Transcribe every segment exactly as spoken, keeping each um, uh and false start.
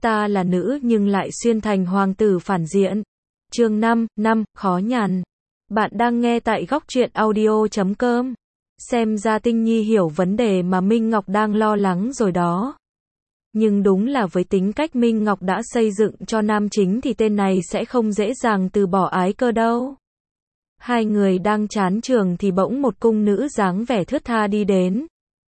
Ta là nữ nhưng lại xuyên thành hoàng tử phản diện. Chương năm, năm, khó nhằn. Bạn đang nghe tại góc truyện audio chấm com. Xem ra Tinh Nhi hiểu vấn đề mà Minh Ngọc đang lo lắng rồi đó. Nhưng đúng là với tính cách Minh Ngọc đã xây dựng cho nam chính thì tên này sẽ không dễ dàng từ bỏ ái cơ đâu. Hai người đang chán trường thì bỗng một cung nữ dáng vẻ thướt tha đi đến.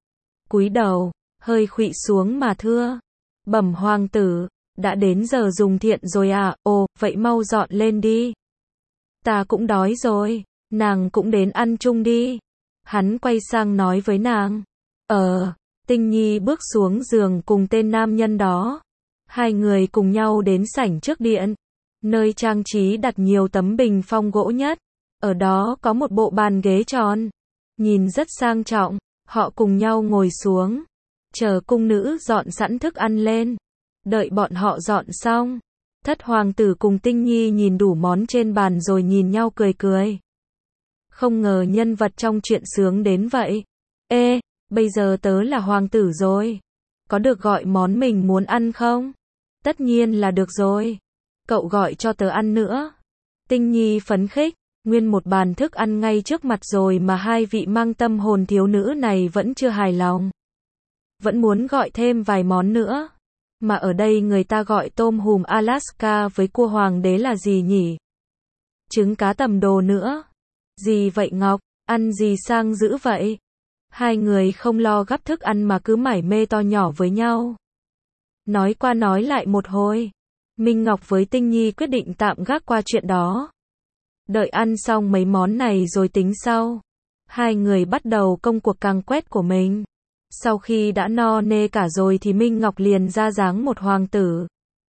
Cúi đầu, hơi khuỵu xuống mà thưa. Bẩm hoàng tử, đã đến giờ dùng thiện rồi à, ồ, vậy mau dọn lên đi. Ta cũng đói rồi, nàng cũng đến ăn chung đi. Hắn quay sang nói với nàng. Ờ, Tinh Nhi bước xuống giường cùng tên nam nhân đó. Hai người cùng nhau đến sảnh trước điện, nơi trang trí đặt nhiều tấm bình phong gỗ nhất. Ở đó có một bộ bàn ghế tròn, nhìn rất sang trọng. Họ cùng nhau ngồi xuống, chờ cung nữ dọn sẵn thức ăn lên. Đợi bọn họ dọn xong, Thất hoàng tử cùng Tinh Nhi nhìn đủ món trên bàn rồi nhìn nhau cười cười. Không ngờ nhân vật trong chuyện sướng đến vậy. Ê, bây giờ tớ là hoàng tử rồi, có được gọi món mình muốn ăn không? Tất nhiên là được rồi, cậu gọi cho tớ ăn nữa. Tinh Nhi phấn khích, nguyên một bàn thức ăn ngay trước mặt rồi mà hai vị mang tâm hồn thiếu nữ này vẫn chưa hài lòng. Vẫn muốn gọi thêm vài món nữa. Mà ở đây người ta gọi tôm hùm Alaska với cua hoàng đế là gì nhỉ? Trứng cá tầm đồ nữa. Gì vậy Ngọc, ăn gì sang dữ vậy? Hai người không lo gắp thức ăn mà cứ mải mê to nhỏ với nhau. Nói qua nói lại một hồi, Minh Ngọc với Tinh Nhi quyết định tạm gác qua chuyện đó. Đợi ăn xong mấy món này rồi tính sau. Hai người bắt đầu công cuộc càn quét của mình. Sau khi đã no nê cả rồi thì Minh Ngọc liền ra dáng một hoàng tử.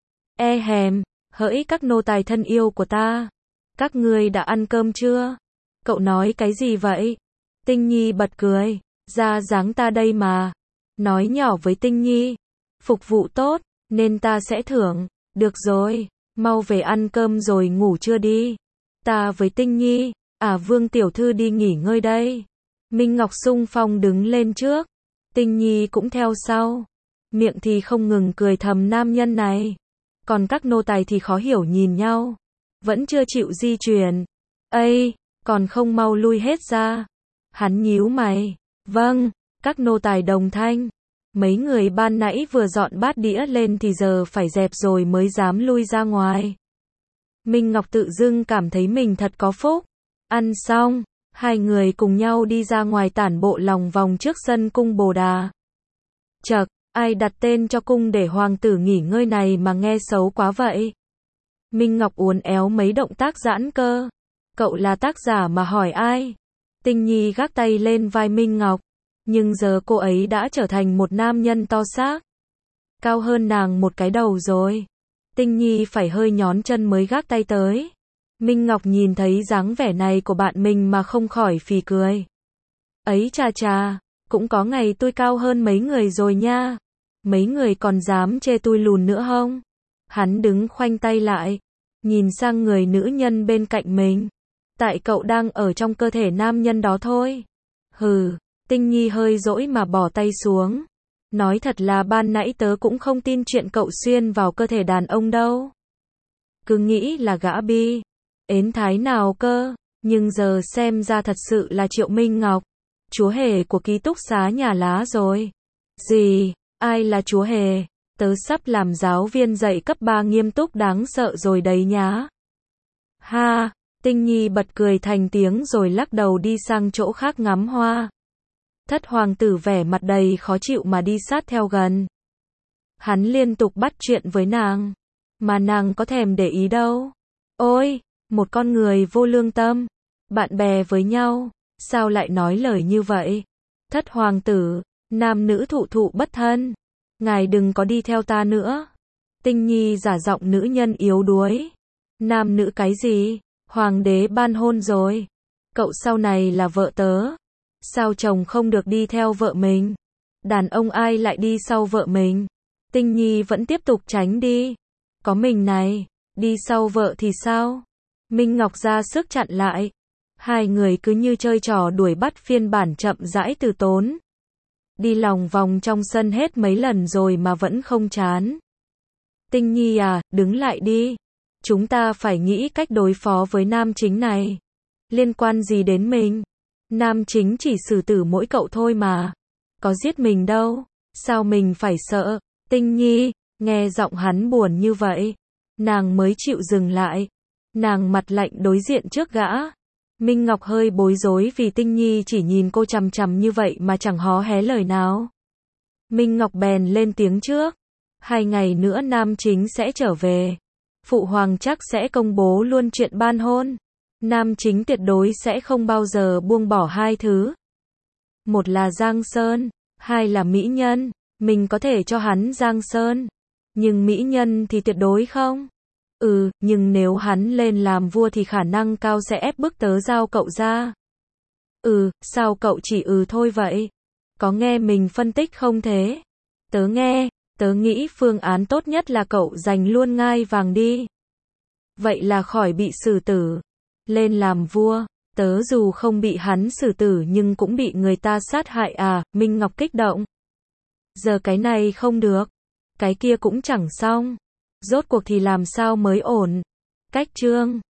E hèm, hỡi các nô tài thân yêu của ta, các ngươi đã ăn cơm chưa? Cậu nói cái gì vậy? Tinh Nhi bật cười, ra dáng ta đây mà. Nói nhỏ với Tinh Nhi, phục vụ tốt, nên ta sẽ thưởng. Được rồi, mau về ăn cơm rồi ngủ trưa đi. Ta với Tinh Nhi, à Vương tiểu thư đi nghỉ ngơi đây. Minh Ngọc xung phong đứng lên trước. Tinh Nhi cũng theo sau. Miệng thì không ngừng cười thầm nam nhân này. Còn các nô tài thì khó hiểu nhìn nhau. Vẫn chưa chịu di chuyển. Ây, còn không mau lui hết ra. Hắn nhíu mày. Vâng, các nô tài đồng thanh. Mấy người ban nãy vừa dọn bát đĩa lên thì giờ phải dẹp rồi mới dám lui ra ngoài. Minh Ngọc tự dưng cảm thấy mình thật có phúc. Ăn xong, hai người cùng nhau đi ra ngoài tản bộ lòng vòng trước sân cung Bồ Đà. Chậc, ai đặt tên cho cung để hoàng tử nghỉ ngơi này mà nghe xấu quá vậy? Minh Ngọc uốn éo mấy động tác giãn cơ. Cậu là tác giả mà hỏi ai? Tinh Nhi gác tay lên vai Minh Ngọc. Nhưng giờ cô ấy đã trở thành một nam nhân to xác. Cao hơn nàng một cái đầu rồi. Tinh Nhi phải hơi nhón chân mới gác tay tới. Minh Ngọc nhìn thấy dáng vẻ này của bạn mình mà không khỏi phì cười. Ấy chà chà, cũng có ngày tôi cao hơn mấy người rồi nha. Mấy người còn dám chê tôi lùn nữa không? Hắn đứng khoanh tay lại, nhìn sang người nữ nhân bên cạnh mình. Tại cậu đang ở trong cơ thể nam nhân đó thôi. Hừ, Tinh Nhi hơi dỗi mà bỏ tay xuống. Nói thật là ban nãy tớ cũng không tin chuyện cậu xuyên vào cơ thể đàn ông đâu. Cứ nghĩ là gã bi ến thái nào cơ, nhưng giờ xem ra thật sự là Triệu Minh Ngọc, chúa hề của ký túc xá nhà lá rồi. Gì? Ai là chúa hề? Tớ sắp làm giáo viên dạy cấp ba nghiêm túc đáng sợ rồi đấy nhá. Ha, Tinh Nhi bật cười thành tiếng rồi lắc đầu đi sang chỗ khác ngắm hoa. Thất hoàng tử vẻ mặt đầy khó chịu mà đi sát theo gần. Hắn liên tục bắt chuyện với nàng, mà nàng có thèm để ý đâu. Ôi, một con người vô lương tâm, bạn bè với nhau, sao lại nói lời như vậy? Thất hoàng tử, nam nữ thụ thụ bất thân, ngài đừng có đi theo ta nữa. Tinh Nhi giả giọng nữ nhân yếu đuối. Nam nữ cái gì? Hoàng đế ban hôn rồi. Cậu sau này là vợ tớ. Sao chồng không được đi theo vợ mình? Đàn ông ai lại đi sau vợ mình? Tinh Nhi vẫn tiếp tục tránh đi. Có mình này, đi sau vợ thì sao? Minh Ngọc ra sức chặn lại. Hai người cứ như chơi trò đuổi bắt phiên bản chậm rãi từ tốn. Đi lòng vòng trong sân hết mấy lần rồi mà vẫn không chán. Tinh Nhi à, đứng lại đi. Chúng ta phải nghĩ cách đối phó với nam chính này. Liên quan gì đến mình? Nam chính chỉ xử tử mỗi cậu thôi mà. Có giết mình đâu. Sao mình phải sợ? Tinh Nhi, nghe giọng hắn buồn như vậy. Nàng mới chịu dừng lại. Nàng mặt lạnh đối diện trước gã. Minh Ngọc hơi bối rối vì Tinh Nhi chỉ nhìn cô chằm chằm như vậy mà chẳng hó hé lời nào. Minh Ngọc bèn lên tiếng trước. Hai ngày nữa nam chính sẽ trở về. Phụ hoàng chắc sẽ công bố luôn chuyện ban hôn. Nam chính tuyệt đối sẽ không bao giờ buông bỏ hai thứ. Một là Giang Sơn, hai là mỹ nhân. Mình có thể cho hắn Giang Sơn, nhưng mỹ nhân thì tuyệt đối không. Ừ, nhưng nếu hắn lên làm vua thì khả năng cao sẽ ép bức tớ giao cậu ra. Ừ, sao cậu chỉ ừ thôi vậy? Có nghe mình phân tích không thế? Tớ nghe, tớ nghĩ phương án tốt nhất là cậu giành luôn ngai vàng đi. Vậy là khỏi bị xử tử. Lên làm vua, tớ dù không bị hắn xử tử nhưng cũng bị người ta sát hại à, Minh Ngọc kích động. Giờ cái này không được, cái kia cũng chẳng xong. Rốt cuộc thì làm sao mới ổn? Cách chương